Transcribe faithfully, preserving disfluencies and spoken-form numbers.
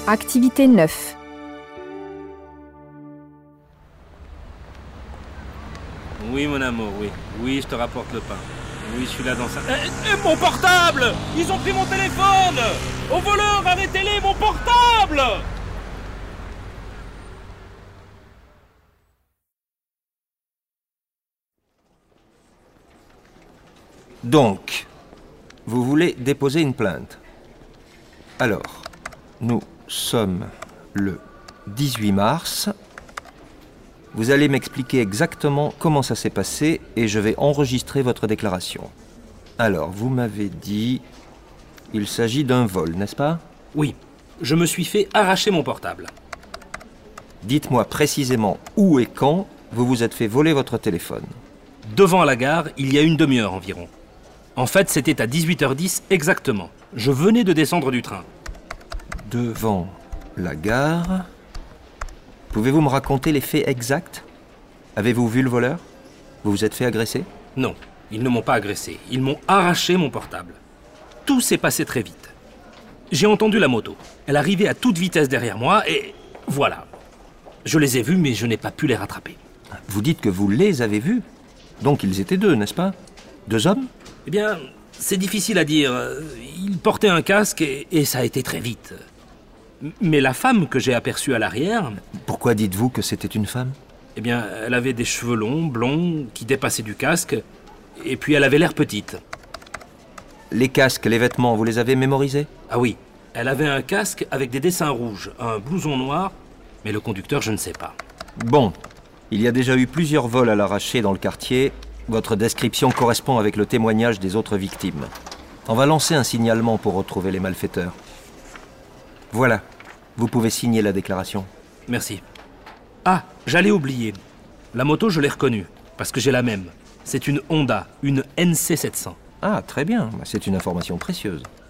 Activité neuf. Oui, mon amour, oui. Oui, je te rapporte le pain. Oui, je suis là dans ça. Et, et mon portable! Ils ont pris mon téléphone! Au voleur, arrêtez-les, mon portable! Donc, vous voulez déposer une plainte. Alors, nous sommes le dix-huit mars. Vous allez m'expliquer exactement comment ça s'est passé et je vais enregistrer votre déclaration. Alors, vous m'avez dit... Il s'agit d'un vol, n'est-ce pas? Oui, je me suis fait arracher mon portable. Dites-moi précisément où et quand vous vous êtes fait voler votre téléphone. Devant la gare, il y a une demi-heure environ. En fait, c'était à dix-huit heures dix exactement. Je venais de descendre du train. Devant la gare... Pouvez-vous me raconter les faits exacts? Avez-vous vu le voleur? Vous vous êtes fait agresser? Non, ils ne m'ont pas agressé. Ils m'ont arraché mon portable. Tout s'est passé très vite. J'ai entendu la moto. Elle arrivait à toute vitesse derrière moi et voilà. Je les ai vus, mais je n'ai pas pu les rattraper. Vous dites que vous les avez vus? Donc ils étaient deux, n'est-ce pas? Deux hommes? Eh bien, c'est difficile à dire. Ils portaient un casque et, et ça a été très vite. Mais la femme que j'ai aperçue à l'arrière... Pourquoi dites-vous que c'était une femme? Eh bien, elle avait des cheveux longs, blonds, qui dépassaient du casque. Et puis elle avait l'air petite. Les casques, les vêtements, vous les avez mémorisés? Ah oui, elle avait un casque avec des dessins rouges, un blouson noir, mais le conducteur, je ne sais pas. Bon, il y a déjà eu plusieurs vols à l'arraché dans le quartier. Votre description correspond avec le témoignage des autres victimes. On va lancer un signalement pour retrouver les malfaiteurs. Voilà, vous pouvez signer la déclaration. Merci. Ah, j'allais oublier. La moto, je l'ai reconnue, parce que j'ai la même. C'est une Honda, une N C sept cents. Ah, très bien, c'est une information précieuse.